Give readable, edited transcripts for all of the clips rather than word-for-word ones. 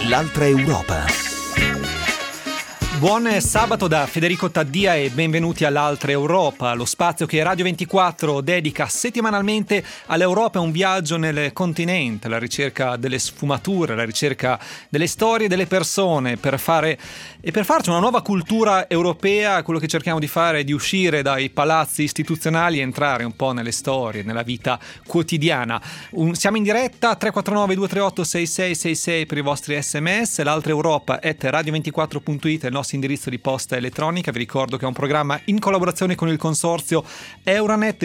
L'altra Europa. Buon sabato da Federico Taddia e benvenuti all'Altra Europa, lo spazio che Radio 24 dedica settimanalmente all'Europa, un viaggio nel continente, la ricerca delle sfumature, la ricerca delle storie delle persone per farci una nuova cultura europea. Quello che cerchiamo di fare è di uscire dai palazzi istituzionali e entrare un po' nelle storie, nella vita quotidiana. Siamo in diretta 349 238 6666 per i vostri sms, l'Altra Europa @radio24.it è il nostro indirizzo di posta elettronica. Vi ricordo che è un programma in collaborazione con il consorzio Euranet,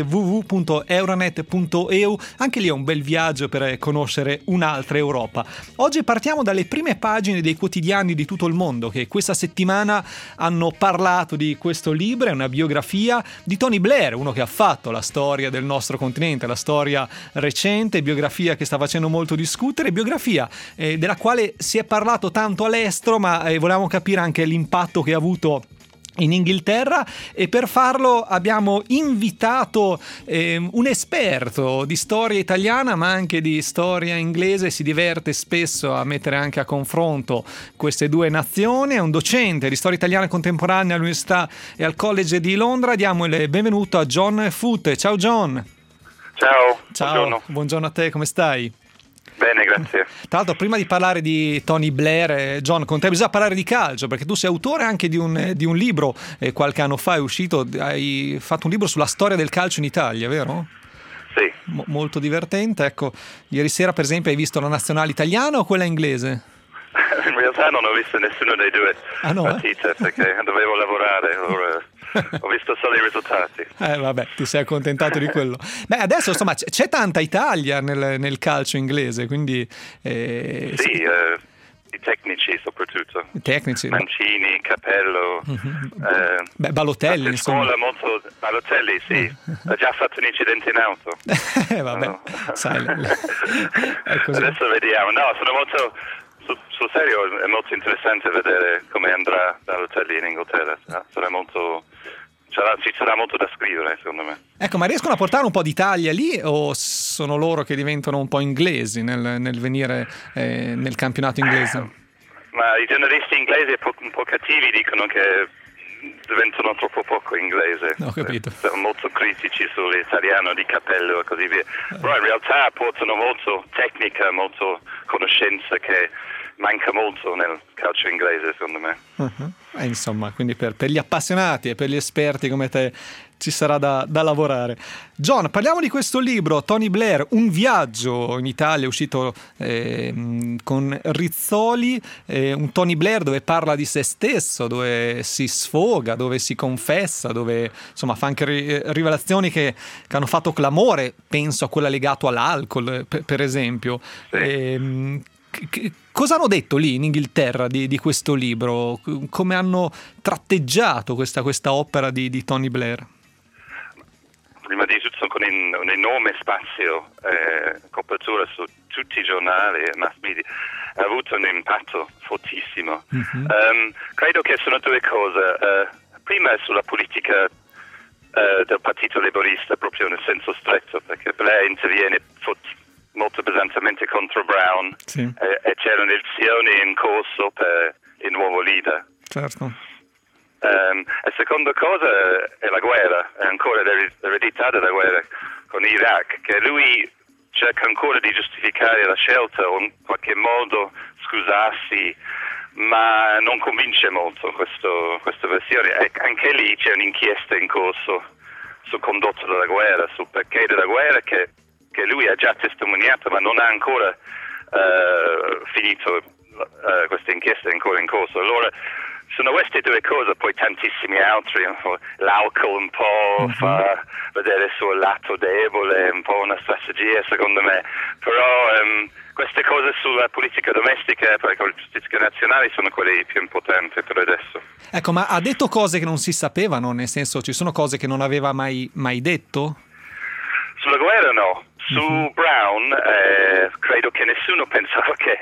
www.euranet.eu. Anche lì è un bel viaggio per conoscere un'altra Europa. Oggi partiamo dalle prime pagine dei quotidiani di tutto il mondo che questa settimana hanno parlato di questo libro. È una biografia di Tony Blair, uno che ha fatto la storia del nostro continente, la storia recente, biografia che sta facendo molto discutere, biografia della quale si è parlato tanto all'estero, ma volevamo capire anche l'impatto che ha avuto in Inghilterra, e per farlo abbiamo invitato un esperto di storia italiana ma anche di storia inglese. Si diverte spesso a mettere anche a confronto queste due nazioni. È un docente di storia italiana contemporanea all'Università e al College di Londra. Diamo il benvenuto a John Foote. Ciao John. Ciao. Buongiorno a te, come stai? Bene, grazie. Tra l'altro, prima di parlare di Tony Blair, John, con te bisogna parlare di calcio, perché tu sei autore anche di un libro, qualche anno fa è uscito, hai fatto un libro sulla storia del calcio in Italia, vero? Sì. Molto divertente. Ecco, ieri sera per esempio hai visto la nazionale italiana o quella inglese? In realtà non ho visto nessuno dei due partite perché dovevo lavorare. Ho visto solo i risultati. Vabbè, ti sei accontentato di quello. Beh, adesso insomma c'è tanta Italia nel calcio inglese, quindi i tecnici soprattutto. I tecnici. Mancini, Capello. Balotelli, insomma. Balotelli, sì. Ha già fatto un incidente in auto. Vabbè, no. Sai. È così. Adesso vediamo. No, sono molto... Sul serio è molto interessante vedere come andrà Balotelli in Inghilterra. Ci sarà molto da scrivere, secondo me. Ecco, ma riescono a portare un po' d'Italia lì o sono loro che diventano un po' inglesi nel venire nel campionato inglese? Ma i giornalisti inglesi un po' cattivi dicono che diventano troppo poco inglese. Ho capito. Sono molto critici sull'italiano di Capello e così via. Però in realtà portano molto tecnica, molto conoscenza che manca molto nel calcio inglese, secondo me. Insomma, quindi per gli appassionati e per gli esperti come te ci sarà da lavorare. John, parliamo di questo libro, Tony Blair, un viaggio in Italia, uscito con Rizzoli, un Tony Blair dove parla di se stesso, dove si sfoga, dove si confessa, dove insomma fa anche rivelazioni che hanno fatto clamore. Penso a quella legata all'alcol, per esempio. Sì. Cosa hanno detto lì in Inghilterra di questo libro? Come hanno tratteggiato questa opera di Tony Blair? Prima di tutto con un enorme spazio, copertura su tutti i giornali e mass media, ha avuto un impatto fortissimo. Credo che sono due cose. Prima sulla politica del Partito Laborista, proprio nel senso stretto, perché Blair interviene molto pesantemente contro Brown, sì. E c'erano elezioni in corso per il nuovo leader. Certo. La seconda cosa è la guerra, è ancora l'eredità della guerra con Iraq, che lui cerca ancora di giustificare la scelta o in qualche modo scusarsi, ma non convince molto questa versione. E anche lì c'è un'inchiesta in corso sul condotto della guerra, sul perché della guerra che lui ha già testimoniato, ma non ha ancora finito. Questa inchiesta è ancora in corso. Allora sono queste due cose, poi tantissimi altri, l'alcol un po' fa vedere il suo lato debole, un po' una strategia secondo me, però queste cose sulla politica domestica e la giustizia nazionale sono quelle più importanti per adesso. Ecco, ma ha detto cose che non si sapevano, nel senso ci sono cose che non aveva mai detto? Sulla guerra no. Su Brown credo che nessuno pensava che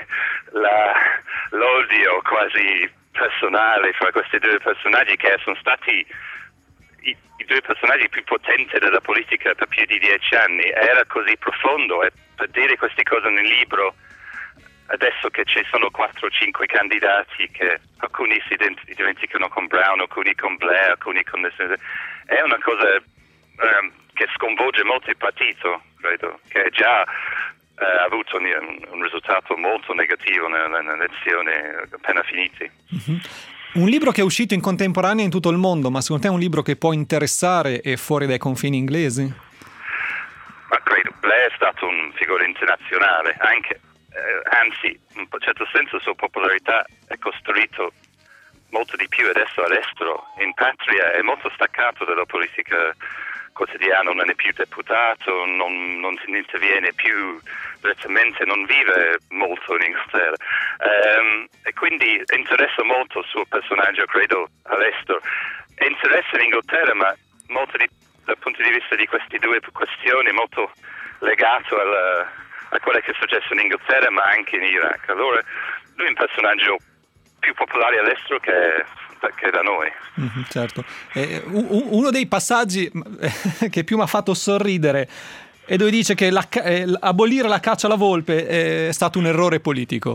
l'odio quasi personale fra questi due personaggi, che sono stati i due personaggi più potenti della politica per più di 10 anni, era così profondo, e per dire queste cose nel libro adesso che ci sono 4-5 candidati, che alcuni si dimenticano con Brown, alcuni con Blair, alcuni con... È una cosa che sconvolge molto il partito, credo, che già ha avuto un risultato molto negativo nelle elezioni appena finite. Mm-hmm. Un libro che è uscito in contemporanea in tutto il mondo, ma secondo te è un libro che può interessare e fuori dai confini inglesi? Ma credo Blair è stato un figura internazionale, anche anzi, in un certo senso la sua popolarità è costruito molto di più adesso all'estero. In patria è molto staccato dalla politica quotidiana, non è più deputato, non si interviene più direttamente, non vive molto in Inghilterra, e quindi interessa molto il suo personaggio, credo, all'estero. Interessa in Inghilterra, ma molto dal punto di vista di queste due questioni, molto legato a quello che è successo in Inghilterra, ma anche in Iraq. Allora lui è un personaggio più popolare all'estero che da noi. Certo. Uno dei passaggi che più mi ha fatto sorridere è dove dice che abolire la caccia alla volpe è stato un errore politico.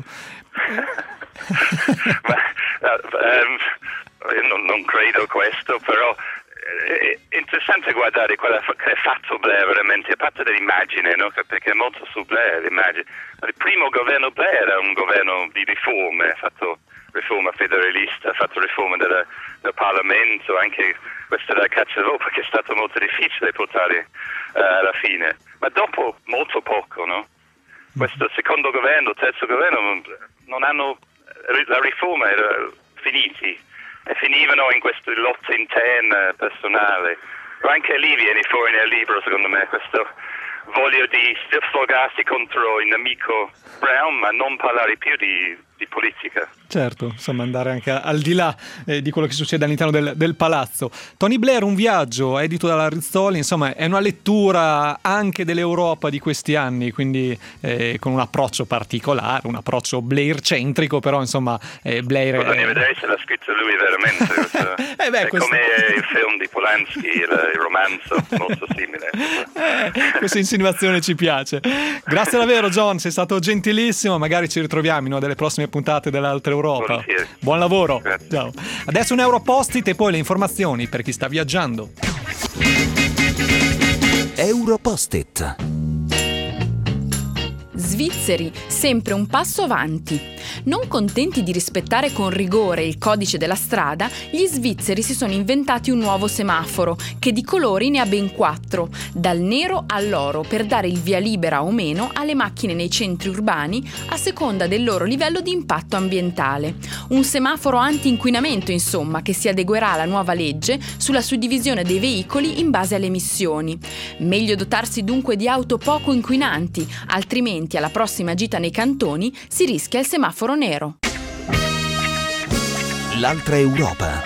Non credo questo, però è interessante guardare quello che ha fatto Blair veramente, a parte dell'immagine, no? Perché è molto su Blair l'immagine. Il primo governo Blair era un governo di riforme, ha fatto riforma federalista, ha fatto riforma del Parlamento, anche questa della caccia alla volpe, che è stato molto difficile portare alla fine. Ma dopo molto poco, no? Questo secondo governo, terzo governo, non hanno la riforma era finiti e finivano in queste lotte interne personali. Però anche lì viene fuori nel libro, secondo me, questo voglio di sfogarsi contro il nemico Brown, ma non parlare più di politica. Certo, insomma, andare anche al di là di quello che succede all'interno del palazzo. Tony Blair, un viaggio, edito dalla Rizzoli, insomma, è una lettura anche dell'Europa di questi anni, quindi con un approccio particolare, un approccio Blair-centrico, però insomma Blair... Bisogna vedere se l'ha scritto lui veramente. È come il film di Polanski, il romanzo, molto simile. Questa insinuazione ci piace. Grazie davvero, John, sei stato gentilissimo, magari ci ritroviamo in una delle prossime puntate dell'Altra Europa. Buonasera. Buon lavoro. Grazie. Ciao. Adesso un Europost-it e poi le informazioni per chi sta viaggiando. Europost-it. Svizzeri, sempre un passo avanti. Non contenti di rispettare con rigore il codice della strada, gli svizzeri si sono inventati un nuovo semaforo, che di colori ne ha ben 4, dal nero all'oro, per dare il via libera o meno alle macchine nei centri urbani a seconda del loro livello di impatto ambientale. Un semaforo anti-inquinamento, insomma, che si adeguerà alla nuova legge sulla suddivisione dei veicoli in base alle emissioni. Meglio dotarsi dunque di auto poco inquinanti, altrimenti alla prossima gita nei cantoni si rischia il semaforo nero. L'Altra Europa.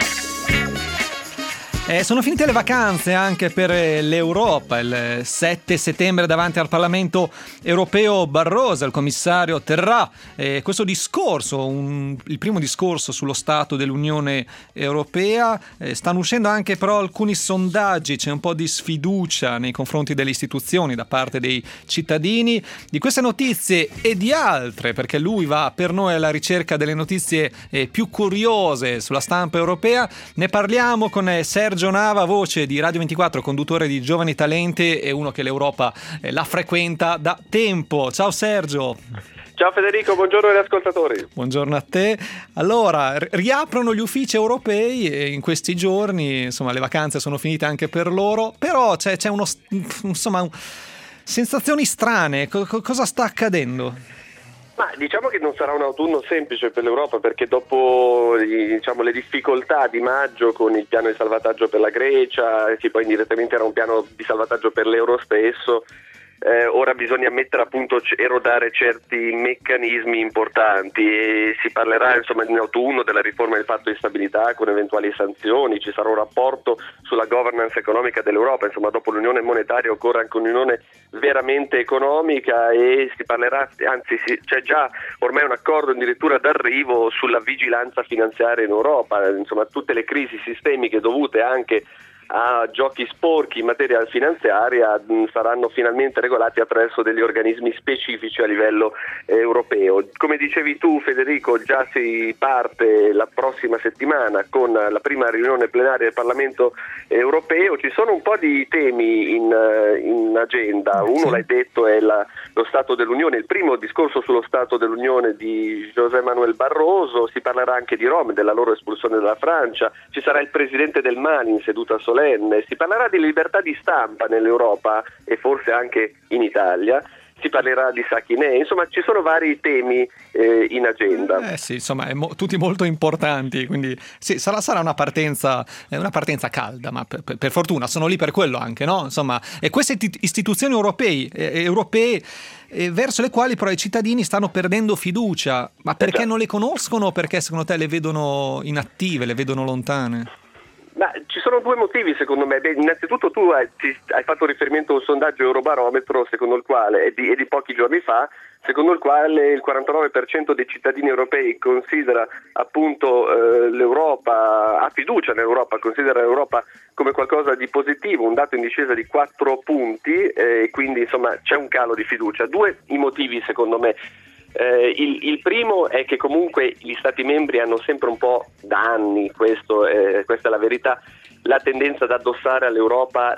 Sono finite le vacanze anche per l'Europa. Il 7 settembre davanti al Parlamento europeo Barroso, il commissario terrà questo discorso, il primo discorso sullo stato dell'Unione Europea. Stanno uscendo anche però alcuni sondaggi, c'è un po' di sfiducia nei confronti delle istituzioni da parte dei cittadini. Di queste notizie e di altre, perché lui va per noi alla ricerca delle notizie più curiose sulla stampa europea, ne parliamo con Sergio Nava, voce di Radio 24, conduttore di Giovani Talenti e uno che l'Europa la frequenta da tempo. Ciao Sergio. Ciao Federico, buongiorno agli ascoltatori. Buongiorno a te. Allora, riaprono gli uffici europei in questi giorni, insomma le vacanze sono finite anche per loro, però c'è sensazioni strane. Cosa sta accadendo? Ma diciamo che non sarà un autunno semplice per l'Europa, perché dopo le difficoltà di maggio con il piano di salvataggio per la Grecia, che poi indirettamente era un piano di salvataggio per l'euro stesso, ora bisogna mettere a punto, erodare certi meccanismi importanti, e si parlerà in autunno della riforma del patto di stabilità con eventuali sanzioni. Ci sarà un rapporto sulla governance economica dell'Europa, insomma dopo l'unione monetaria occorre anche un'unione veramente economica, e si parlerà, c'è già ormai un accordo addirittura d'arrivo sulla vigilanza finanziaria in Europa, insomma tutte le crisi sistemiche dovute anche a giochi sporchi in materia finanziaria saranno finalmente regolati attraverso degli organismi specifici a livello europeo. Come dicevi tu, Federico, già si parte la prossima settimana con la prima riunione plenaria del Parlamento europeo. Ci sono un po' di temi in agenda. Uno, l'hai detto, è lo Stato dell'Unione, il primo discorso sullo Stato dell'Unione di José Manuel Barroso. Si parlerà anche di Rom, della loro espulsione dalla Francia. Ci sarà il presidente del Mali in seduta solenne. Si parlerà di libertà di stampa nell'Europa e forse anche in Italia. Si parlerà di Sakineh, insomma ci sono vari temi in agenda. Sì, insomma, tutti molto importanti, quindi sì, sarà una partenza calda, ma per fortuna sono lì per quello anche, no? Insomma, e queste istituzioni europee verso le quali però i cittadini stanno perdendo fiducia, ma perché non le conoscono o perché secondo te le vedono inattive, le vedono lontane? Ma ci sono due motivi secondo me. Innanzitutto tu hai fatto riferimento a un sondaggio Eurobarometro secondo il quale, è di pochi giorni fa, secondo il quale il 49% dei cittadini europei considera appunto l'Europa, ha fiducia nell'Europa, considera l'Europa come qualcosa di positivo, un dato in discesa di 4 punti, e quindi insomma c'è un calo di fiducia. Due i motivi secondo me. Il primo è che comunque gli Stati membri hanno sempre un po' da anni, questa è la verità, la tendenza ad addossare all'Europa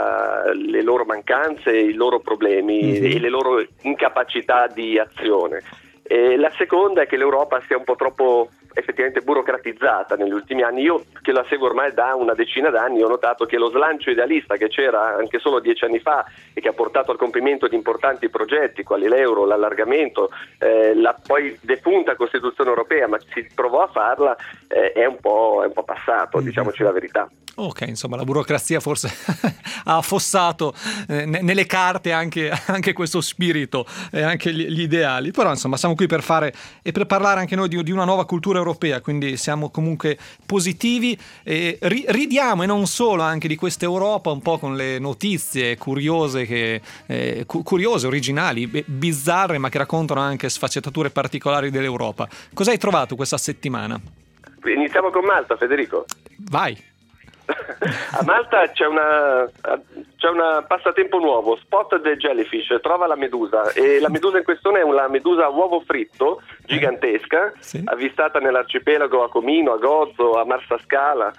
le loro mancanze, i loro problemi e le loro incapacità di azione. La seconda è che l'Europa sia un po' troppo effettivamente burocratizzata negli ultimi anni. Io che la seguo ormai da una decina d'anni ho notato che lo slancio idealista che c'era anche solo 10 anni fa e che ha portato al compimento di importanti progetti quali l'euro, l'allargamento, la poi defunta Costituzione europea, ma si provò a farla, è un po' passato, diciamoci la verità. Ok, insomma la burocrazia forse ha affossato nelle carte anche questo spirito e anche gli ideali, però insomma siamo qui per fare e per parlare anche noi di una nuova cultura europea, quindi siamo comunque positivi e ridiamo, e non solo, anche di questa Europa un po' con le notizie curiose, curiose, originali, bizzarre, ma che raccontano anche sfaccettature particolari dell'Europa. Cosa hai trovato questa settimana? Iniziamo con Malta, Federico. Vai. A Malta c'è un passatempo nuovo, Spot the Jellyfish, trova la medusa, e la medusa in questione è una medusa a uovo fritto gigantesca, avvistata nell'arcipelago a Comino, a Gozo, a Marsascala.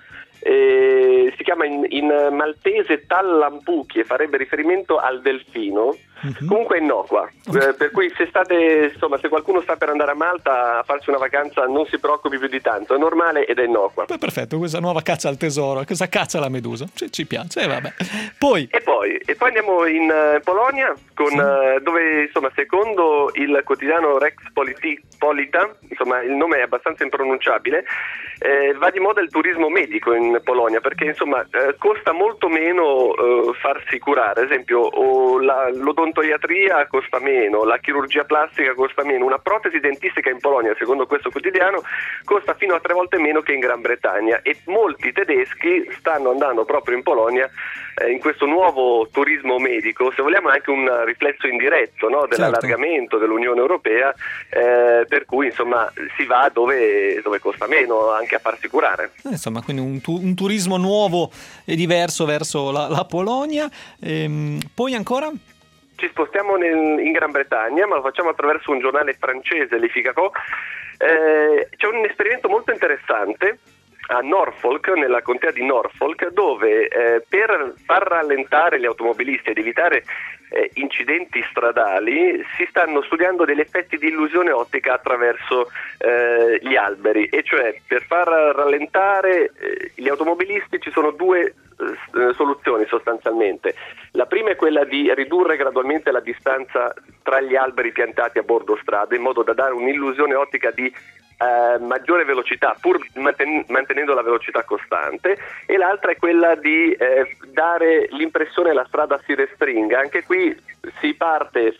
Si chiama in maltese Tallampuchi e farebbe riferimento al delfino. Comunque è innocua, per cui se qualcuno sta per andare a Malta a farsi una vacanza non si preoccupi più di tanto, è normale ed è innocua. Perfetto, questa nuova caccia al tesoro, questa caccia alla medusa, ci piace, vabbè. Poi andiamo in Polonia dove insomma secondo il quotidiano Rex Polita, insomma il nome è abbastanza impronunciabile, va di moda il turismo medico in Polonia, perché insomma costa molto meno farsi curare, ad esempio l'odontoiatria costa meno, la chirurgia plastica costa meno, una protesi dentistica in Polonia, secondo questo quotidiano, costa fino a 3 volte meno che in Gran Bretagna, e molti tedeschi stanno andando proprio in Polonia in questo nuovo turismo medico, se vogliamo anche un riflesso indiretto, no, dell'allargamento dell'Unione Europea, per cui insomma si va dove costa meno anche a farsi curare. Insomma, quindi un turismo nuovo e diverso verso la Polonia. Poi ancora? Ci spostiamo in Gran Bretagna, ma lo facciamo attraverso un giornale francese, Le Figaro. C'è un esperimento molto interessante a Norfolk, nella contea di Norfolk, dove per far rallentare gli automobilisti ed evitare incidenti stradali si stanno studiando degli effetti di illusione ottica attraverso gli alberi, e cioè per far rallentare gli automobilisti ci sono due soluzioni sostanzialmente. La prima è quella di ridurre gradualmente la distanza tra gli alberi piantati a bordo strada, in modo da dare un'illusione ottica di maggiore velocità, pur mantenendo la velocità costante, e l'altra è quella di dare l'impressione che la strada si restringa. Anche qui si parte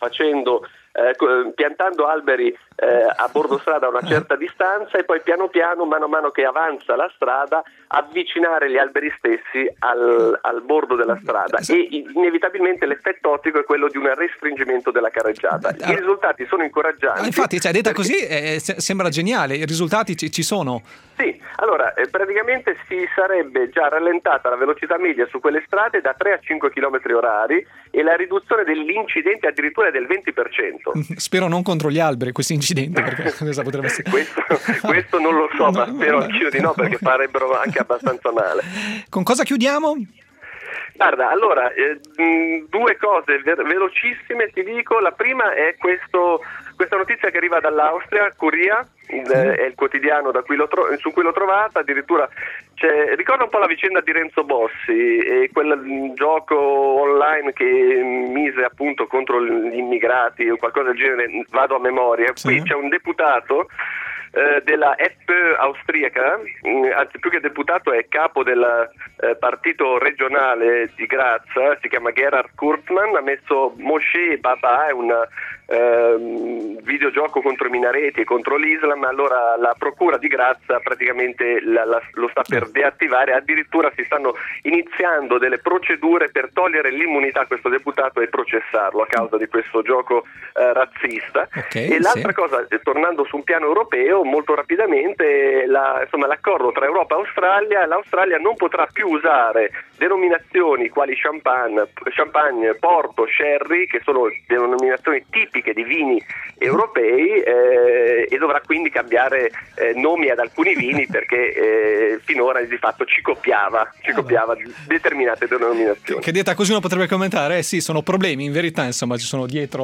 piantando alberi a bordo strada a una certa distanza, e poi piano piano, mano a mano che avanza la strada, avvicinare gli alberi stessi al bordo della strada, e inevitabilmente l'effetto ottico è quello di un restringimento della carreggiata. I risultati sono incoraggianti. Infatti, detta così sembra geniale, i risultati ci sono. Sì, Allora, praticamente si sarebbe già rallentata la velocità media su quelle strade da 3 a 5 km orari e la riduzione degli incidenti addirittura è del 20%. Spero non contro gli alberi questi incidenti, perché cosa potrebbe essere? questo non lo so, ma spero anch'io di no, perché farebbero anche abbastanza male. Con cosa chiudiamo? Guarda, allora, due cose velocissime ti dico. La prima è questa notizia che arriva dall'Austria, Curia, è il quotidiano su cui l'ho trovata, addirittura ricorda un po' la vicenda di Renzo Bossi e quel gioco online che mise appunto contro gli immigrati o qualcosa del genere, vado a memoria. Sì. Qui c'è un deputato della FPÖ austriaca, anzi più che deputato è capo del partito regionale di Grazia, si chiama Gerhard Kurtmann, ha messo Moshe Baba, è un videogioco contro i minareti e contro l'Islam. Allora la procura di Grazia praticamente lo sta per deattivare, addirittura si stanno iniziando delle procedure per togliere l'immunità a questo deputato e processarlo a causa di questo gioco razzista. Okay, e l'altra sì. cosa, tornando su un piano europeo, molto rapidamente l'accordo tra Europa e Australia, l'Australia non potrà più usare denominazioni quali champagne, porto, sherry, che sono denominazioni tipiche di vini europei, e dovrà quindi cambiare nomi ad alcuni vini perché finora di fatto ci copiava determinate denominazioni. Che detta così uno potrebbe commentare, sì, sono problemi, in verità insomma ci sono dietro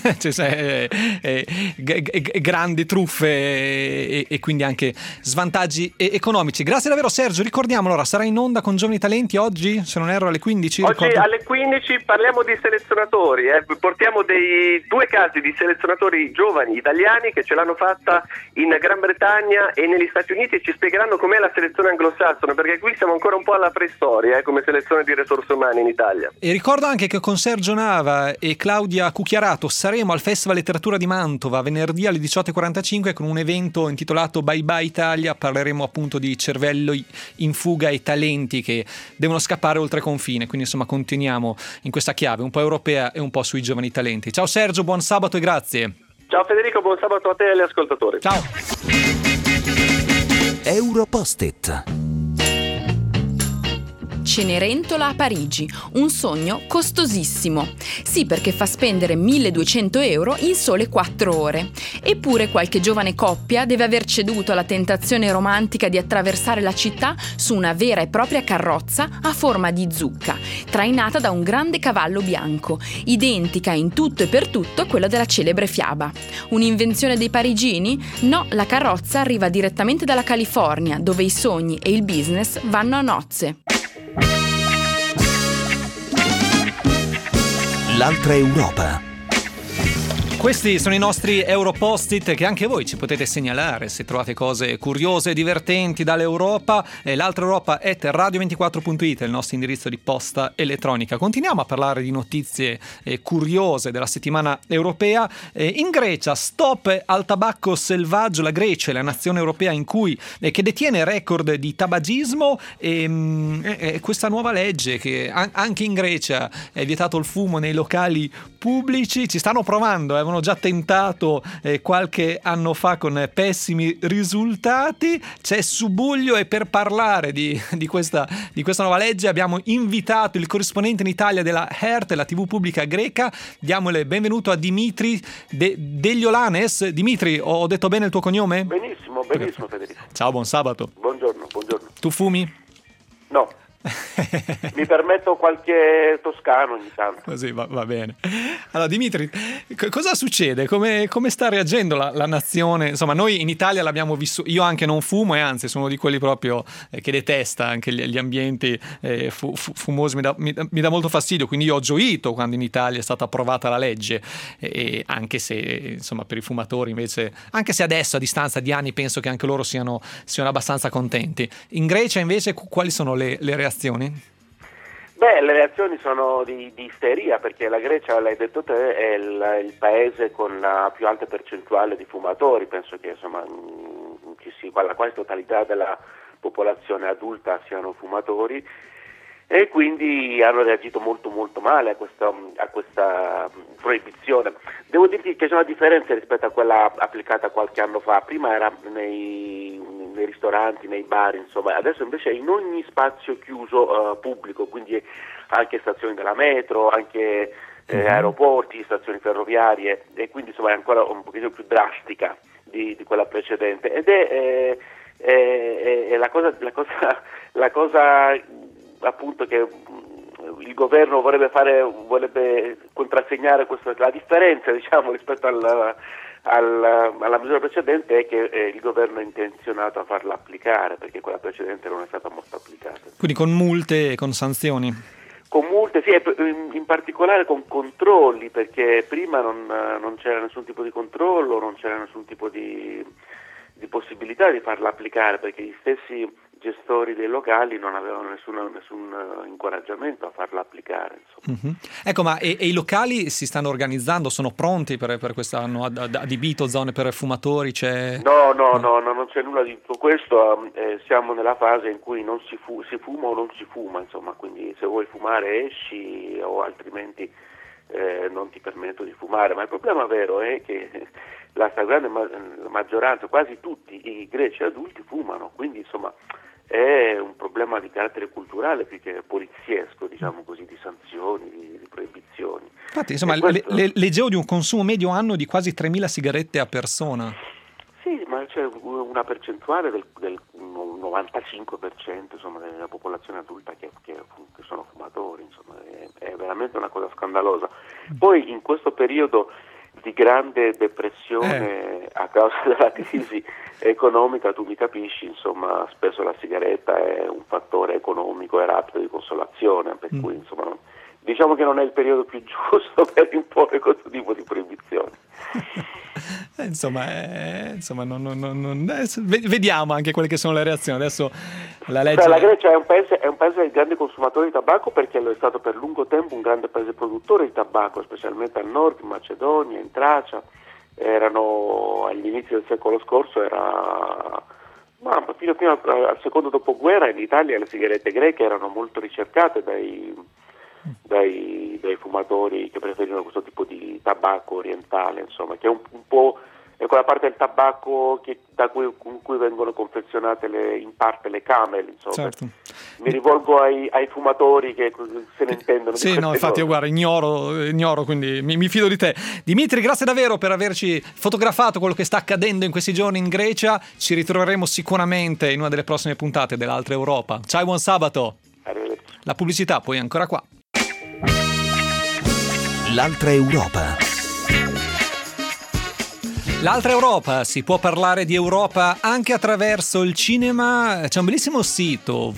grandi truffe e quindi anche svantaggi economici. Grazie davvero Sergio, ricordiamo allora, sarà in onda con Giovani Talenti oggi, se non erro alle 15. Oggi ricordo... alle 15 parliamo di selezionatori, portiamo due casi di selezionatori giovani italiani che ce l'hanno fatta in Gran Bretagna e negli Stati Uniti e ci spiegheranno com'è la selezione anglosassone, perché qui siamo ancora un po' alla preistoria come selezione di risorse umane in Italia. E ricordo anche che con Sergio Nava e Claudia Cucchiarato saremo al Festival Letteratura di Mantova venerdì alle 18:45 con un evento intitolato Bye Bye Italia. Parleremo appunto di cervelli in fuga e talenti che devono scappare oltre confine, quindi insomma continuiamo in questa chiave un po' europea e un po' sui giovani talenti. Ciao Sergio, buon sabato e grazie. Ciao Federico, buon sabato a te e agli ascoltatori. Ciao. Europost-it. Cenerentola a Parigi, un sogno costosissimo. Sì, perché fa spendere 1.200 euro in sole 4 ore. Eppure qualche giovane coppia deve aver ceduto alla tentazione romantica di attraversare la città su una vera e propria carrozza a forma di zucca, trainata da un grande cavallo bianco, identica in tutto e per tutto a quella della celebre fiaba. Un'invenzione dei parigini? No, la carrozza arriva direttamente dalla California, dove i sogni e il business vanno a nozze. L'altra Europa. Questi sono i nostri Europost-it che anche voi ci potete segnalare se trovate cose curiose e divertenti dall'Europa. L'altra Europa è radio24.it, il nostro indirizzo di posta elettronica. Continuiamo a parlare di notizie curiose della settimana europea. In Grecia, stop al tabacco selvaggio. La Grecia è la nazione europea che detiene record di tabagismo e questa nuova legge che anche in Grecia è vietato il fumo nei locali pubblici. Ci stanno provando, avevano già tentato qualche anno fa con pessimi risultati. C'è Subuglio e per parlare di questa nuova legge abbiamo invitato il corrispondente in Italia della HERT, la TV pubblica greca. Diamo il benvenuto a Dimitri Deliolanes. Dimitri, ho detto bene il tuo cognome? Benissimo Federico. Ciao, buon sabato. Buongiorno. Tu fumi? No. Mi permetto qualche toscano ogni tanto. Così va bene. Allora Dimitri, cosa succede? Come sta reagendo la nazione? Insomma, noi in Italia l'abbiamo vissuto, io anche non fumo e anzi sono di quelli proprio che detesta anche gli ambienti fumosi, mi dà molto fastidio, quindi io ho gioito quando in Italia è stata approvata la legge, e anche se insomma per i fumatori invece, anche se adesso a distanza di anni penso che anche loro siano abbastanza contenti. In Grecia invece quali sono le reazioni? Beh, le reazioni sono di isteria, perché la Grecia, l'hai detto te, è il paese con la più alta percentuale di fumatori. Penso che insomma la quasi totalità della popolazione adulta siano fumatori, e quindi hanno reagito molto molto male a questa proibizione. Devo dirti che c'è una differenza rispetto a quella applicata qualche anno fa. Prima era nei nei ristoranti, nei bar, insomma. Adesso invece è in ogni spazio chiuso pubblico, quindi anche stazioni della metro, anche aeroporti, stazioni ferroviarie, e quindi insomma è ancora un pochino più drastica di quella precedente, ed è la cosa appunto che il governo vorrebbe contrassegnare. La differenza, diciamo, rispetto alla misura precedente è che il governo è intenzionato a farla applicare, perché quella precedente non è stata molto applicata. Quindi con multe e con sanzioni? Con multe, sì, in particolare con controlli, perché prima non c'era nessun tipo di controllo, non c'era nessun tipo di possibilità di farla applicare, perché gli stessi gestori dei locali non avevano nessun incoraggiamento a farla applicare, insomma. Mm-hmm. Ecco, ma e i locali si stanno organizzando, sono pronti per quest'anno? Hanno adibito zone per fumatori? No, non c'è nulla di tutto questo. Siamo nella fase in cui non si fuma o non si fuma, insomma, quindi se vuoi fumare esci, o altrimenti non ti permetto di fumare. Ma il problema vero è che la stragrande maggioranza, quasi tutti i greci adulti fumano, quindi insomma è un problema di carattere culturale più che poliziesco, diciamo così, di sanzioni, di proibizioni. Infatti, insomma, leggevo di un consumo medio anno di quasi 3.000 sigarette a persona. Sì, ma c'è una percentuale del 95%, insomma, della popolazione adulta che sono fumatori, insomma, è veramente una cosa scandalosa. Poi in questo periodo di grande depressione a causa della crisi economica, tu mi capisci, insomma, spesso la sigaretta è un fattore economico e rapido di consolazione, per cui insomma diciamo che non è il periodo più giusto per imporre questo tipo di proibizioni. Vediamo anche quelle che sono le reazioni. Adesso la legge... La Grecia è un paese di grandi consumatori di tabacco, perché lo è stato per lungo tempo un grande paese produttore di tabacco, specialmente al nord, in Macedonia, in Tracia. Erano agli inizi del secolo scorso, fino al secondo dopoguerra in Italia le sigarette greche erano molto ricercate dai fumatori che preferivano questo tipo di tabacco orientale, insomma, che è un po' è quella parte del tabacco con cui vengono confezionate in parte le camel, insomma. Certo. Mi rivolgo ai fumatori che se ne intendono. Sì, no, infatti io guarda, ignoro, quindi mi fido di te. Dimitri, grazie davvero per averci fotografato quello che sta accadendo in questi giorni in Grecia. Ci ritroveremo sicuramente in una delle prossime puntate dell'Altra Europa. Ciao, buon sabato. Arrivederci. La pubblicità poi ancora qua. L'Altra Europa. L'Altra Europa, si può parlare di Europa anche attraverso il cinema. C'è un bellissimo sito,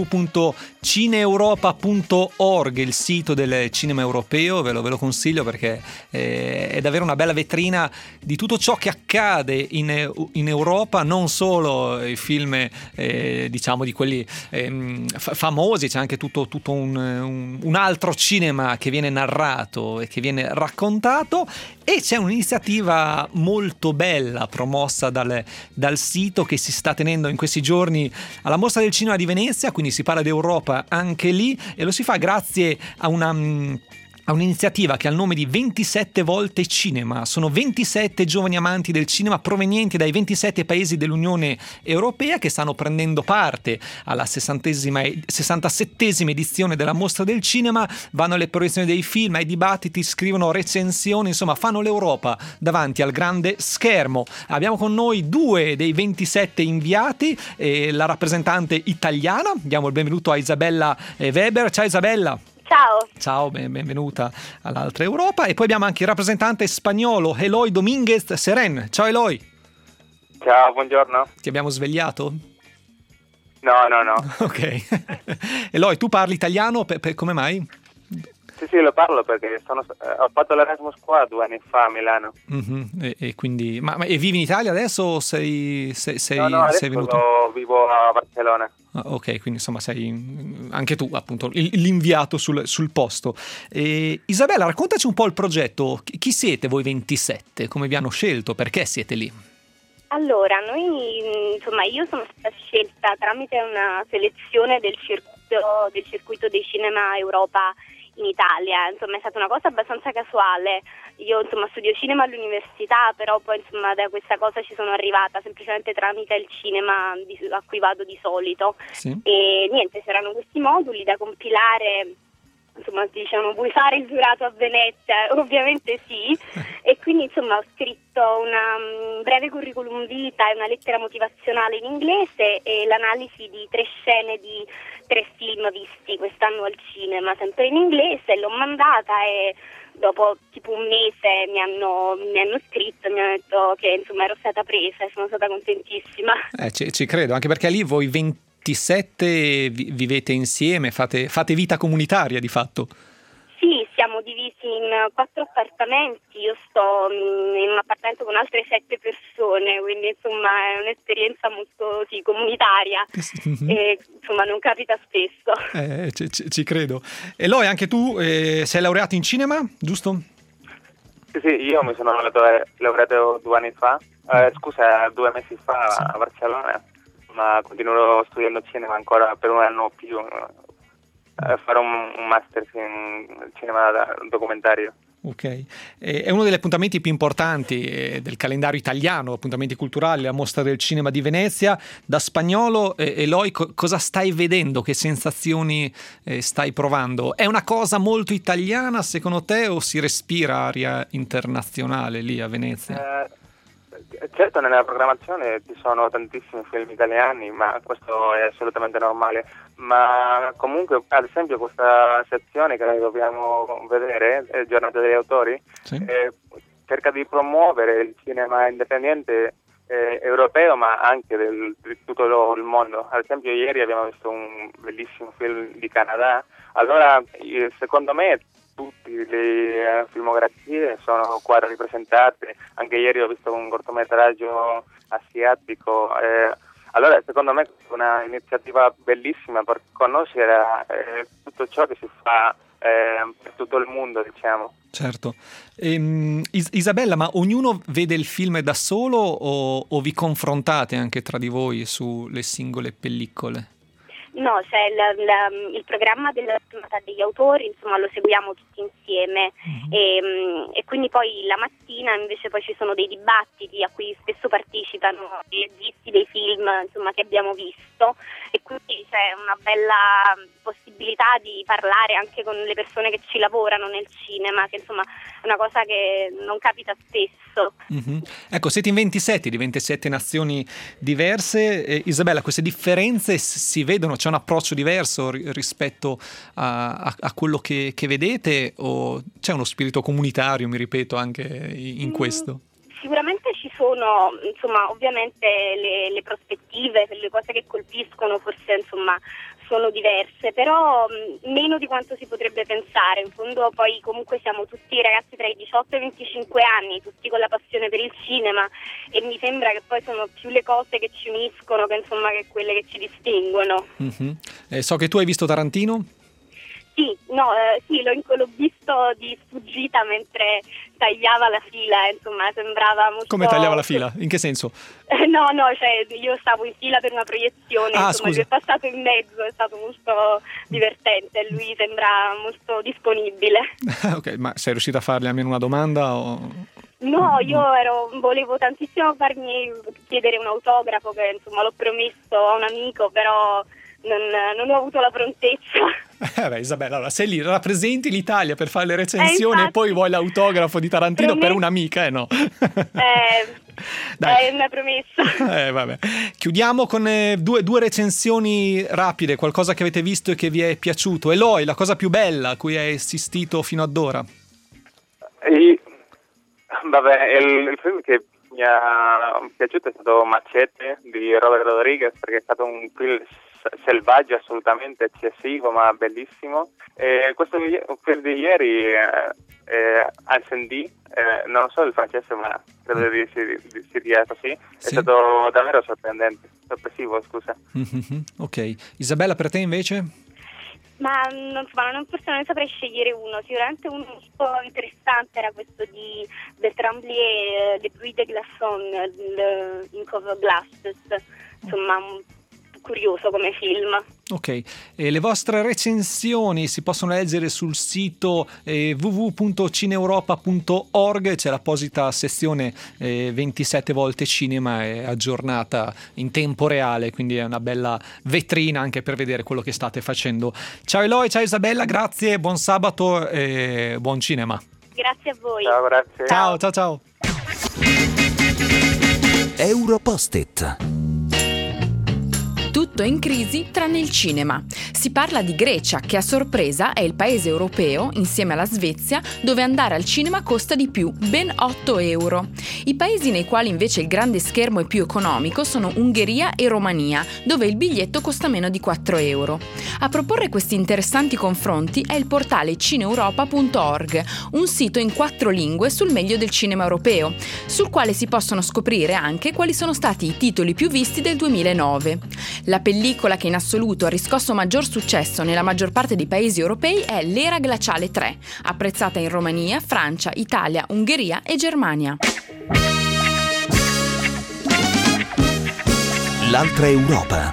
www.cineeuropa.org, il sito del cinema europeo, ve lo consiglio perché è davvero una bella vetrina di tutto ciò che accade in Europa, non solo i film diciamo di quelli famosi, c'è anche tutto un altro cinema che viene narrato e che viene raccontato, e c'è un'iniziativa molto bella promossa dal sito che si sta tenendo in questi giorni alla Mostra del Cinema di Venezia, quindi si parla d'Europa anche lì, e lo si fa grazie a un'iniziativa che ha il nome di 27 volte cinema. Sono 27 giovani amanti del cinema provenienti dai 27 paesi dell'Unione Europea che stanno prendendo parte alla 67esima edizione della Mostra del Cinema, vanno alle proiezioni dei film, ai dibattiti, scrivono recensioni, insomma fanno l'Europa davanti al grande schermo. Abbiamo con noi 2 dei 27 inviati, la rappresentante italiana, diamo il benvenuto a Isabella Weber. Ciao Isabella. Ciao, benvenuta all'Altra Europa. E poi abbiamo anche il rappresentante spagnolo Eloy Dominguez Seren. Ciao Eloy. Ciao, buongiorno. Ti abbiamo svegliato? No. Ok. Eloy, tu parli italiano? Come mai? Sì, lo parlo perché ho fatto l'Erasmus qua 2 anni fa a Milano. Mm-hmm. E quindi, ma vivi in Italia adesso o sei adesso venuto? Vivo a Barcellona. Ok, quindi insomma sei anche tu appunto l'inviato sul posto. Isabella, raccontaci un po' il progetto. Chi siete voi 27? Come vi hanno scelto? Perché siete lì? Allora, io sono stata scelta tramite una selezione del circuito dei cinema Europa in Italia, insomma è stata una cosa abbastanza casuale. Io insomma studio cinema all'università, però poi insomma da questa cosa ci sono arrivata semplicemente tramite il cinema a cui vado di solito. Sì. E niente, c'erano questi moduli da compilare. Insomma, diciamo, vuoi fare il giurato a Venezia? Ovviamente sì, e quindi insomma ho scritto un breve curriculum vita e una lettera motivazionale in inglese e l'analisi di 3 scene di 3 film visti quest'anno al cinema, sempre in inglese, l'ho mandata e dopo tipo un mese mi hanno scritto e mi hanno detto che insomma ero stata presa e sono stata contentissima. Ci credo, anche perché lì voi 27 vivete insieme, fate vita comunitaria di fatto. Sì, siamo divisi in 4 appartamenti, io sto in un appartamento con altre 7 persone, quindi insomma è un'esperienza molto comunitaria e insomma non capita spesso. Ci credo. Eloy, anche tu sei laureato in cinema, giusto? Sì, io mi sono laureato 2 anni fa, 2 mesi fa sì. A Barcellona, ma continuerò studiando cinema ancora per un anno più. Farò un master in cinema documentario. Ok, è uno degli appuntamenti più importanti del calendario italiano, appuntamenti culturali, la Mostra del Cinema di Venezia. Da spagnolo, Eloy, cosa stai vedendo? Che sensazioni stai provando? È una cosa molto italiana secondo te o si respira aria internazionale lì a Venezia? Certo, nella programmazione ci sono tantissimi film italiani, ma questo è assolutamente normale. Ma comunque, ad esempio, questa sezione che noi dobbiamo vedere, Giornata degli Autori, sì. Cerca di promuovere il cinema indipendente europeo, ma anche di tutto il mondo. Ad esempio, ieri abbiamo visto un bellissimo film di Canada. Allora, secondo me, tutte le filmografie sono qua rappresentate. Anche ieri ho visto un cortometraggio asiatico. Allora, secondo me è una iniziativa bellissima per conoscere tutto ciò che si fa per tutto il mondo, diciamo. Certo. Isabella, ma ognuno vede il film da solo o vi confrontate anche tra di voi sulle singole pellicole? No, c'è il programma della Giornata degli Autori, insomma lo seguiamo tutti insieme e quindi poi la mattina invece poi ci sono dei dibattiti a cui spesso partecipano i registi dei film insomma che abbiamo visto e quindi c'è una bella possibilità di parlare anche con le persone che ci lavorano nel cinema, che insomma è una cosa che non capita spesso. Mm-hmm. Ecco, siete in 27 di 27 nazioni diverse. Isabella, queste differenze si vedono? C'è un approccio diverso rispetto a quello che vedete o c'è uno spirito comunitario, mi ripeto, anche in questo? Sicuramente ci sono, insomma, ovviamente le prospettive, le cose che colpiscono forse, insomma, sono diverse, però meno di quanto si potrebbe pensare. In fondo poi comunque siamo tutti ragazzi tra i 18 e i 25 anni, tutti con la passione per il cinema e mi sembra che poi sono più le cose che ci uniscono che insomma che quelle che ci distinguono. Mm-hmm. So che tu hai visto Tarantino? Sì, l'ho visto di sfuggita mentre tagliava la fila, insomma, sembrava molto... Come tagliava la fila? In che senso? No, cioè io stavo in fila per una proiezione, insomma, scusa. lui è passato in mezzo, è stato molto divertente, lui sembra molto disponibile. Ok, ma sei riuscita a fargli almeno una domanda o... No, io volevo tantissimo farmi chiedere un autografo che insomma l'ho promesso a un amico, però non ho avuto la prontezza. Isabella, allora sei lì, rappresenti l'Italia per fare le recensioni e poi vuoi l'autografo di Tarantino per un'amica, no? Dai. È una promessa. Vabbè. Chiudiamo con due recensioni rapide, qualcosa che avete visto e che vi è piaciuto. Eloy, la cosa più bella a cui hai assistito fino ad ora? Il film che mi è piaciuto è stato Machete di Robert Rodriguez, perché è stato un film selvaggio, assolutamente eccessivo ma bellissimo. Questo film di ieri Incendies, non so il francese ma credo si dica così, è stato davvero sorpresivo, scusa. Mm-hmm. Ok, Isabella, per te invece? Ma forse non saprei scegliere uno, sicuramente uno molto interessante era questo di Bertrand Blier, Le Bruit de Glaçons, Ink of Glasses, insomma curioso come film. Ok, le vostre recensioni si possono leggere sul sito www.cineeuropa.org, c'è l'apposita sezione 27 volte cinema, è aggiornata in tempo reale, quindi è una bella vetrina anche per vedere quello che state facendo. Ciao Eloy, ciao Isabella, grazie, buon sabato e buon cinema. Grazie a voi. Ciao, grazie. Ciao. Europost-it. Tutto è in crisi tranne il cinema. Si parla di Grecia, che a sorpresa è il paese europeo, insieme alla Svezia, dove andare al cinema costa di più, ben 8 euro. I paesi nei quali invece il grande schermo è più economico sono Ungheria e Romania, dove il biglietto costa meno di 4 euro. A proporre questi interessanti confronti è il portale cineeuropa.org, un sito in 4 lingue sul meglio del cinema europeo, sul quale si possono scoprire anche quali sono stati i titoli più visti del 2009. La pellicola che in assoluto ha riscosso maggior successo nella maggior parte dei paesi europei è L'Era glaciale 3, apprezzata in Romania, Francia, Italia, Ungheria e Germania. L'altra Europa.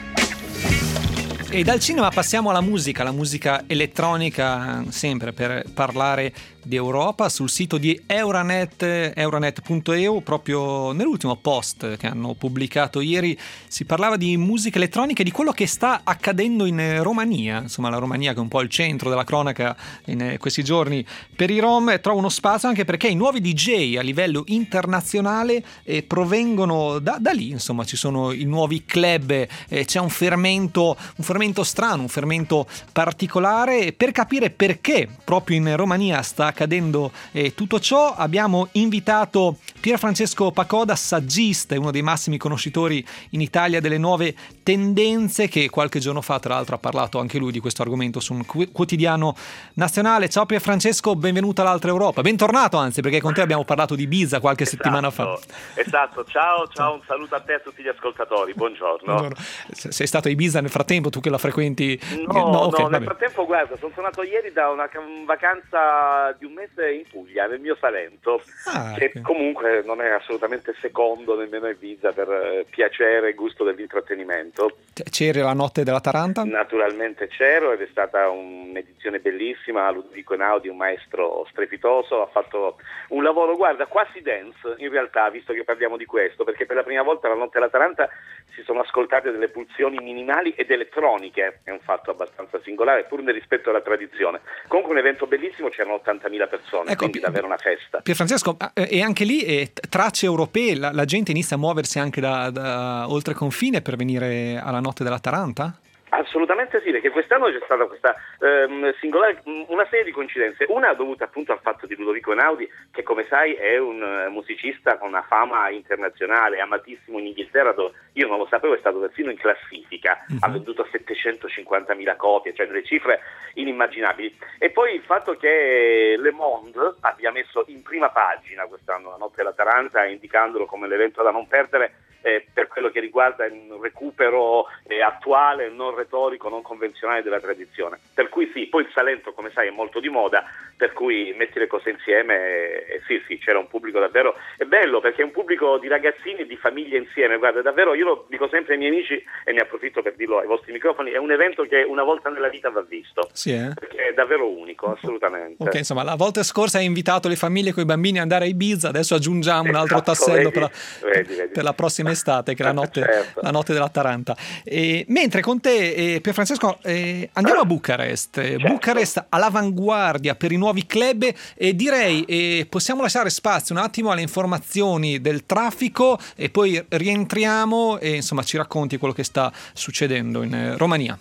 E dal cinema passiamo alla musica elettronica, sempre per parlare di Europa. Sul sito di Euranet.eu, proprio nell'ultimo post che hanno pubblicato ieri, si parlava di musica elettronica e di quello che sta accadendo in Romania. Insomma, la Romania, che è un po' il centro della cronaca in questi giorni per i Rom, trova uno spazio anche perché i nuovi DJ a livello internazionale provengono da lì. Insomma, ci sono i nuovi club, c'è un fermento strano, un fermento particolare. Per capire perché proprio in Romania sta accadendo tutto ciò, abbiamo invitato Pierfrancesco Pacoda, saggista e uno dei massimi conoscitori in Italia delle nuove tendenze, che qualche giorno fa tra l'altro ha parlato anche lui di questo argomento su un quotidiano nazionale. Ciao Pierfrancesco, benvenuto all'Altra Europa, bentornato anzi, perché con te abbiamo parlato di Ibiza qualche settimana fa. Esatto, ciao, un saluto a te e a tutti gli ascoltatori, buongiorno. Sei stato a Ibiza nel frattempo, tu che la frequenti? No, nel frattempo guarda, sono tornato ieri da una vacanza di un mese in Puglia, nel mio Salento, che comunque non è assolutamente secondo nemmeno a Ibiza per piacere e gusto dell'intrattenimento. C'eri la notte della Taranta? Naturalmente c'ero, ed è stata un'edizione bellissima. Ludovico Einaudi, un maestro strepitoso, ha fatto un lavoro, guarda, quasi dance in realtà, visto che parliamo di questo, perché per la prima volta la notte della Taranta si sono ascoltate delle pulsioni minimali ed elettroniche, è un fatto abbastanza singolare pur nel rispetto alla tradizione. Comunque un evento bellissimo, c'erano 80.000 persone, ecco, quindi davvero una festa. Pierfrancesco, e anche lì tracce europee, la gente inizia a muoversi anche da oltre confine per venire alla notte della Taranta? Assolutamente sì, perché quest'anno c'è stata questa singolare, una serie di coincidenze, una dovuta appunto al fatto di Ludovico Einaudi, che come sai è un musicista con una fama internazionale, amatissimo in Inghilterra, dove io non lo sapevo, è stato persino in classifica, ha venduto 750.000 copie, cioè delle cifre inimmaginabili. E poi il fatto che Le Monde abbia messo in prima pagina quest'anno la notte della Taranta, indicandolo come l'evento da non perdere, per quello che riguarda il recupero attuale, non retorico, non convenzionale della tradizione. Per cui sì, poi il Salento, come sai, è molto di moda, per cui metti le cose insieme, sì, c'era un pubblico davvero, è bello perché è un pubblico di ragazzini e di famiglie insieme, guarda, davvero, io lo dico sempre ai miei amici e ne approfitto per dirlo ai vostri microfoni, è un evento che una volta nella vita va visto, perché è davvero unico, assolutamente. Ok, insomma, la volta scorsa hai invitato le famiglie con i bambini ad andare a Ibiza, adesso aggiungiamo un altro tassello vedi. Per la prossima estate, che è la notte della Taranta. Mentre con te, Pierfrancesco, andiamo a Bucarest. Certo. Bucarest all'avanguardia per i nuovi club, e direi possiamo lasciare spazio un attimo alle informazioni del traffico e poi rientriamo e insomma ci racconti quello che sta succedendo in Romania.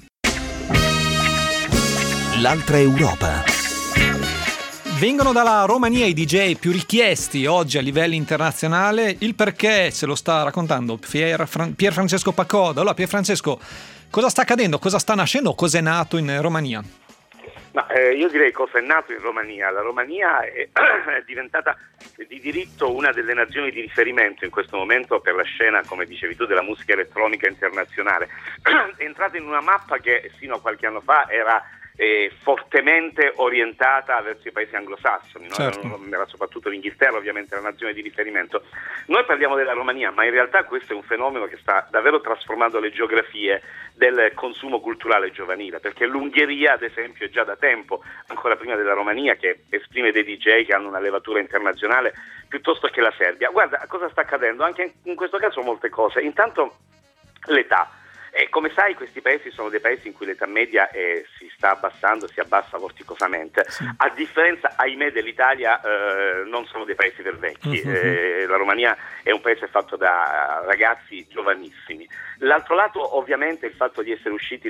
L'altra Europa. Vengono dalla Romania i DJ più richiesti oggi a livello internazionale. Il perché ce lo sta raccontando Pierfrancesco Pacoda. Allora Pierfrancesco, cosa sta accadendo? Cosa sta nascendo? Cosa è nato in Romania? Io direi cosa è nato in Romania. La Romania è diventata di diritto una delle nazioni di riferimento in questo momento per la scena, come dicevi tu, della musica elettronica internazionale. È entrata in una mappa che fino a qualche anno fa era fortemente orientata verso i paesi anglosassoni, no? Certo. Era soprattutto l'Inghilterra ovviamente la nazione di riferimento. Noi parliamo della Romania, ma in realtà questo è un fenomeno che sta davvero trasformando le geografie del consumo culturale giovanile, perché l'Ungheria ad esempio è già da tempo, ancora prima della Romania, che esprime dei DJ che hanno una levatura internazionale, piuttosto che la Serbia. Guarda cosa sta accadendo, anche in questo caso molte cose. Intanto l'età. Come sai, questi paesi sono dei paesi in cui l'età media si sta abbassando, si abbassa vorticosamente. Sì. A differenza, ahimè, dell'Italia, non sono dei paesi per vecchi. La Romania è un paese fatto da ragazzi giovanissimi. L'altro lato, ovviamente, il fatto di essere usciti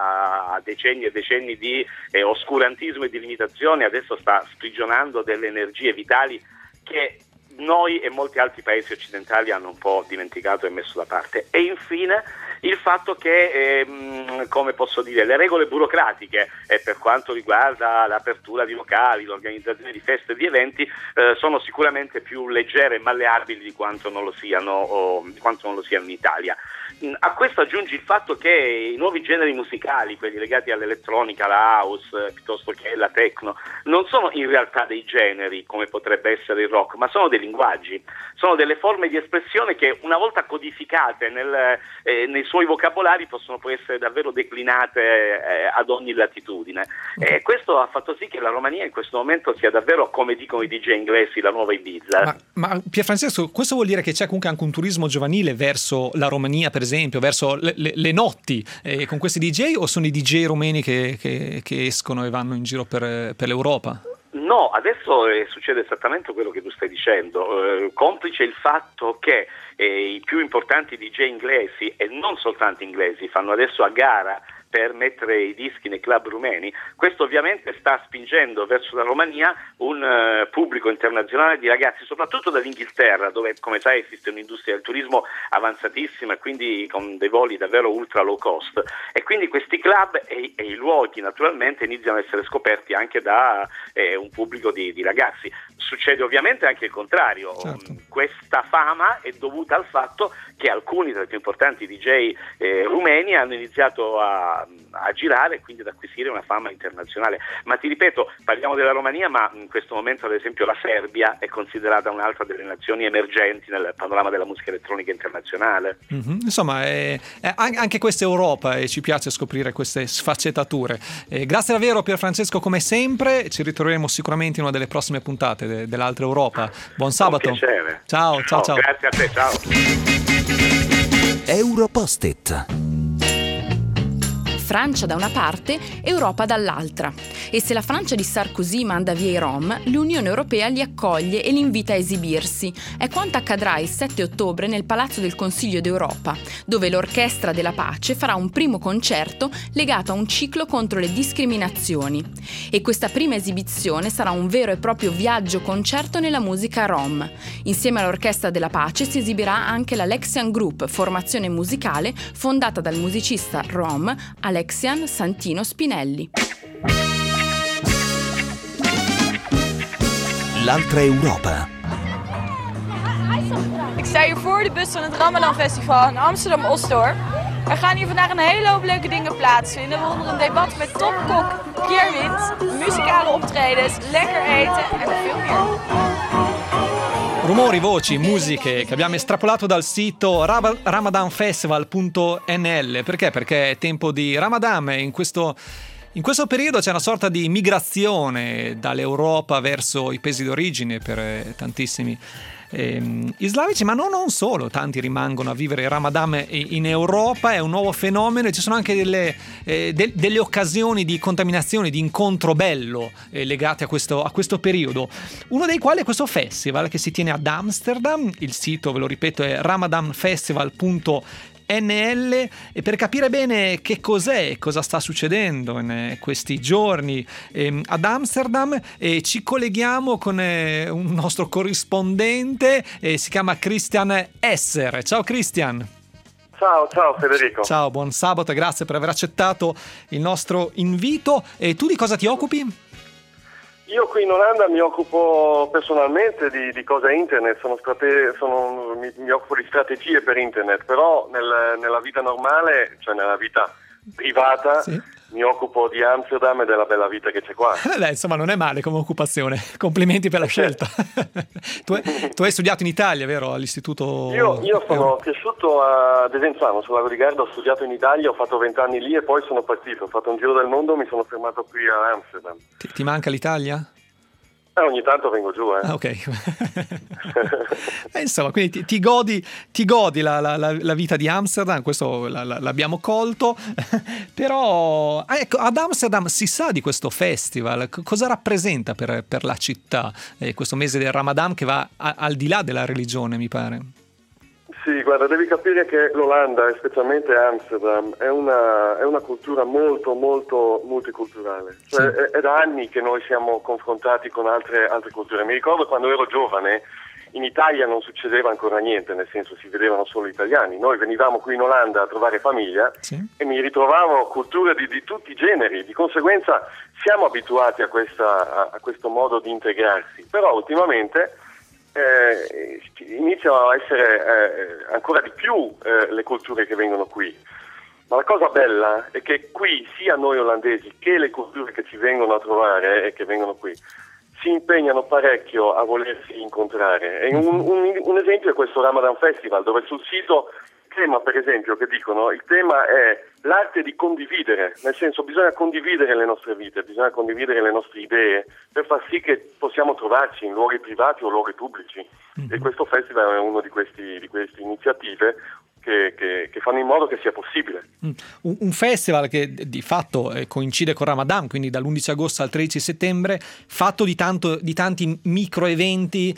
da decenni e decenni di oscurantismo e di limitazione, adesso sta sprigionando delle energie vitali che noi e molti altri paesi occidentali hanno un po' dimenticato e messo da parte. E infine il fatto che, come posso dire, le regole burocratiche per quanto riguarda l'apertura di locali, l'organizzazione di feste e di eventi sono sicuramente più leggere e malleabili di quanto non lo siano in Italia. A questo aggiungi il fatto che i nuovi generi musicali, quelli legati all'elettronica, alla house, piuttosto che la techno, non sono in realtà dei generi come potrebbe essere il rock, ma sono dei linguaggi, sono delle forme di espressione che una volta codificate nei suoi vocabolari possono poi essere davvero declinate ad ogni latitudine. Questo ha fatto sì che la Romania in questo momento sia davvero, come dicono i DJ inglesi, la nuova Ibiza. Ma Pierfrancesco, questo vuol dire che c'è comunque anche un turismo giovanile verso la Romania, per esempio, verso le notti con questi DJ, o sono i DJ rumeni che escono e vanno in giro per l'Europa? No, adesso succede esattamente quello che tu stai dicendo, complice il fatto che i più importanti DJ inglesi, e non soltanto inglesi, fanno adesso a gara per mettere i dischi nei club rumeni. Questo ovviamente sta spingendo verso la Romania un pubblico internazionale di ragazzi, soprattutto dall'Inghilterra, dove, come sai, esiste un'industria del turismo avanzatissima e quindi con dei voli davvero ultra low cost. E quindi questi club e i luoghi naturalmente iniziano ad essere scoperti anche da un pubblico di ragazzi. Succede ovviamente anche il contrario. Certo. Questa fama è dovuta al fatto che alcuni tra i più importanti DJ rumeni hanno iniziato a girare e quindi ad acquisire una fama internazionale. Ma ti ripeto, parliamo della Romania, ma in questo momento ad esempio la Serbia è considerata un'altra delle nazioni emergenti nel panorama della musica elettronica internazionale. Insomma, anche questa è Europa e ci piace scoprire queste sfaccettature. Grazie davvero Pierfrancesco, come sempre, ci ritroveremo sicuramente in una delle prossime puntate dell'Altra Europa. Buon sabato. Un piacere. Ciao. Grazie a te, ciao. Europost-it. Francia da una parte, Europa dall'altra. E se la Francia di Sarkozy manda via i Rom, l'Unione Europea li accoglie e li invita a esibirsi. È quanto accadrà il 7 ottobre nel Palazzo del Consiglio d'Europa, dove l'Orchestra della Pace farà un primo concerto legato a un ciclo contro le discriminazioni. E questa prima esibizione sarà un vero e proprio viaggio concerto nella musica Rom. Insieme all'Orchestra della Pace si esibirà anche la Lexian Group, formazione musicale fondata dal musicista Rom Alexian Santino Spinelli. L'Altra Europa. Ik sta hier voor de bus van het Ramadan Festival in Amsterdam-Osdorp. Er gaan hier vandaag een hele hoop leuke dingen plaatsvinden, waaronder een debat met topkok Pierre Wind, muzikale optredens, lekker eten en veel meer. Rumori, voci, musiche che abbiamo estrapolato dal sito ramadanfestival.nl. Perché? Perché è tempo di Ramadan e in questo periodo c'è una sorta di migrazione dall'Europa verso i paesi d'origine per tantissimi islamici, ma non solo, tanti rimangono a vivere il Ramadan in Europa. È un nuovo fenomeno e ci sono anche delle occasioni di contaminazione, di incontro bello legate a questo periodo, uno dei quali è questo festival che si tiene ad Amsterdam. Il sito, ve lo ripeto, è ramadanfestival.nl. E per capire bene che cos'è e cosa sta succedendo in questi giorni ad Amsterdam, ci colleghiamo con un nostro corrispondente, si chiama Christian Esser. Ciao Christian. Ciao Federico. Ciao, buon sabato e grazie per aver accettato il nostro invito. E tu di cosa ti occupi? Io qui in Olanda mi occupo personalmente di cose internet, mi occupo di strategie per internet, però nella vita normale, cioè nella vita privata, sì, mi occupo di Amsterdam e della bella vita che c'è qua. Beh, insomma, non è male come occupazione. Complimenti per la scelta. Tu hai studiato in Italia, vero? All'istituto... Io sono cresciuto a Desenzano, sul Lago di Garda, ho studiato in Italia, ho fatto 20 anni lì e poi sono partito, ho fatto un giro del mondo, mi sono fermato qui a Amsterdam. Ti manca l'Italia? Ogni tanto vengo giù, ok. Insomma, quindi ti godi la vita di Amsterdam, questo l'abbiamo colto. Però ecco, ad Amsterdam si sa di questo festival, cosa rappresenta per la città questo mese del Ramadan che va al di là della religione, mi pare. Sì, guarda, devi capire che l'Olanda, e specialmente Amsterdam, è una cultura molto, molto multiculturale. Cioè, è da anni che noi siamo confrontati con altre culture. Mi ricordo quando ero giovane, in Italia non succedeva ancora niente, nel senso si vedevano solo italiani. Noi venivamo qui in Olanda a trovare famiglia e mi ritrovavo culture di tutti i generi. Di conseguenza siamo abituati a questo modo di integrarsi. Però ultimamente... iniziano a essere ancora di più le culture che vengono qui, ma la cosa bella è che qui sia noi olandesi che le culture che ci vengono a trovare e che vengono qui si impegnano parecchio a volersi incontrare. E un esempio è questo Ramadan Festival, dove sul sito tema, per esempio, che dicono, il tema è l'arte di condividere, nel senso bisogna condividere le nostre vite, bisogna condividere le nostre idee per far sì che possiamo trovarci in luoghi privati o luoghi pubblici. E questo festival è una di queste iniziative che fanno in modo che sia possibile. Un festival che di fatto coincide con Ramadan, quindi dall'11 agosto al 13 settembre, fatto di tanti micro eventi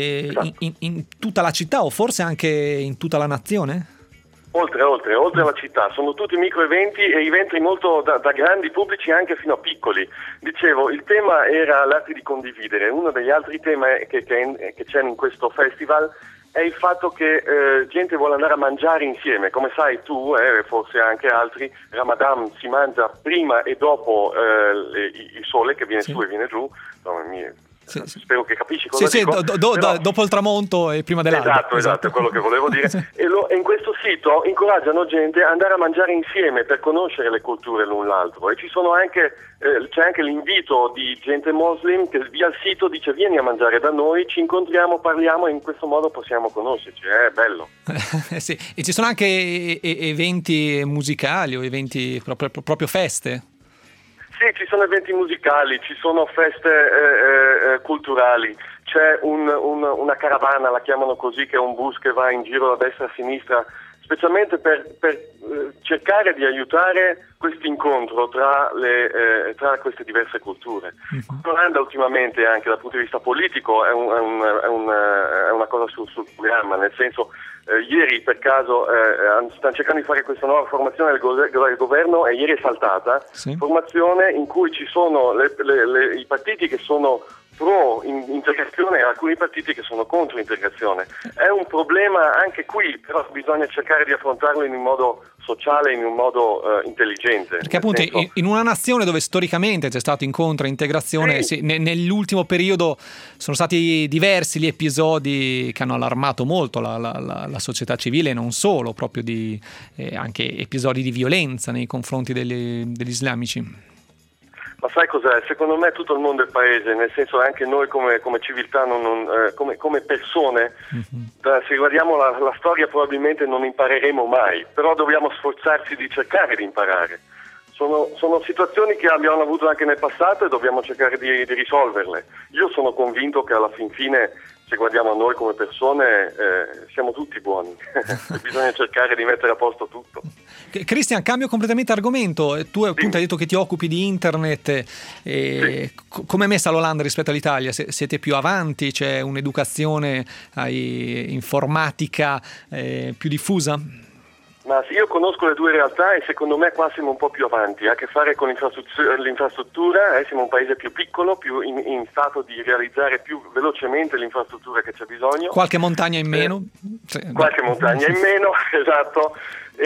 in tutta la città o forse anche in tutta la nazione? Oltre alla città, sono tutti micro eventi e eventi molto da grandi pubblici anche fino a piccoli. Dicevo, il tema era l'arte di condividere. Uno degli altri temi che c'è in questo festival è il fatto che gente vuole andare a mangiare insieme. Come sai tu, forse anche altri, Ramadan si mangia prima e dopo il sole che viene su e viene giù. Spero che capisci cosa dico. Dopo il tramonto e prima dell'alba. Esatto, è quello che volevo dire. E in questo sito incoraggiano gente ad andare a mangiare insieme per conoscere le culture l'un l'altro. E c'è anche l'invito di gente muslim che via il sito dice: vieni a mangiare da noi, ci incontriamo, parliamo e in questo modo possiamo conoscerci. È bello. Sì. E ci sono anche eventi musicali o eventi proprio feste? Sì, ci sono eventi musicali, ci sono feste culturali, c'è una caravana, la chiamano così, che è un bus che va in giro da destra a sinistra, specialmente per cercare di aiutare questo incontro tra queste diverse culture. L'Olanda ultimamente, anche dal punto di vista politico, è una cosa sul programma, nel senso, ieri per caso stanno cercando di fare questa nuova formazione del governo e ieri è saltata, formazione in cui ci sono i partiti che sono pro integrazione e alcuni partiti che sono contro integrazione. È un problema anche qui, però bisogna cercare di affrontarlo in un modo sociale, in un modo intelligente. Perché appunto in una nazione dove storicamente c'è stato incontro e integrazione, nell'ultimo periodo sono stati diversi gli episodi che hanno allarmato molto la società civile e non solo, proprio anche episodi di violenza nei confronti degli islamici. Ma sai cos'è? Secondo me tutto il mondo è paese, nel senso anche noi come civiltà, come persone, se guardiamo la storia probabilmente non impareremo mai, però dobbiamo sforzarci di cercare di imparare. Sono situazioni che abbiamo avuto anche nel passato e dobbiamo cercare di risolverle. Io sono convinto che alla fin fine, se guardiamo a noi come persone, siamo tutti buoni. Bisogna cercare di mettere a posto tutto. Cristian, cambio completamente argomento. Tu appunto hai detto che ti occupi di internet. Come è messa l'Olanda rispetto all'Italia? Siete più avanti? C'è un'educazione informatica più diffusa? Ma sì, io conosco le due realtà e secondo me qua siamo un po' più avanti, ha a che fare con l'infrastruttura, siamo un paese più piccolo, più in stato di realizzare più velocemente l'infrastruttura che c'è bisogno. Qualche montagna in meno? Qualche montagna in meno, esatto.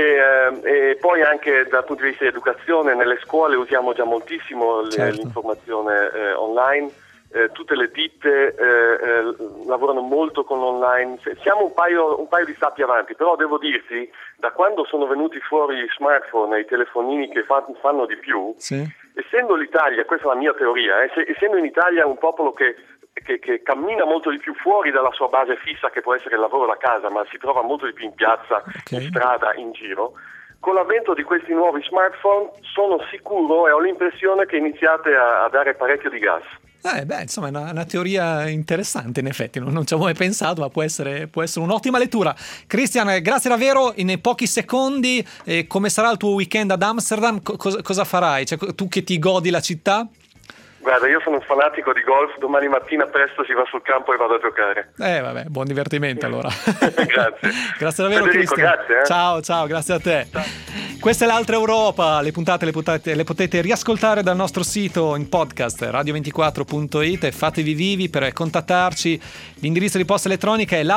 E poi anche dal punto di vista di educazione, nelle scuole usiamo già moltissimo l'informazione online. tutte le ditte lavorano molto con l'online, siamo un paio di step avanti, però devo dirti, da quando sono venuti fuori i smartphone e i telefonini che fanno di più, essendo l'Italia, questa è la mia teoria, essendo in Italia un popolo che cammina molto di più fuori dalla sua base fissa, che può essere il lavoro da casa, ma si trova molto di più in piazza, in strada, in giro. Con l'avvento di questi nuovi smartphone sono sicuro e ho l'impressione che iniziate a dare parecchio di gas. Insomma è una teoria interessante, in effetti non ci avevo mai pensato, ma può essere un'ottima lettura. Christian, grazie davvero. In pochi secondi, come sarà il tuo weekend ad Amsterdam? Cosa farai? Cioè, tu che ti godi la città? Guarda, io sono un fanatico di golf, domani mattina presto si va sul campo e vado a giocare. Buon divertimento allora. Grazie. Grazie davvero, Federico, Christian. grazie. Ciao, grazie a te. Ciao. Questa è l'Altra Europa, le puntate le potete riascoltare dal nostro sito in podcast radio24.it e fatevi vivi per contattarci. L'indirizzo di posta elettronica è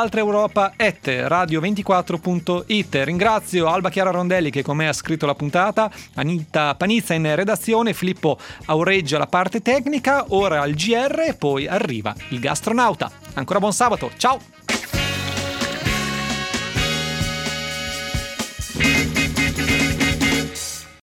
l'altraeuropa@radio24.it. Ringrazio Alba Chiara Rondelli che con me ha scritto la puntata, Anita Panizza in redazione, Filippo Aureggia la parte tecnica. Ora al GR e poi arriva il gastronauta. Ancora buon sabato, ciao!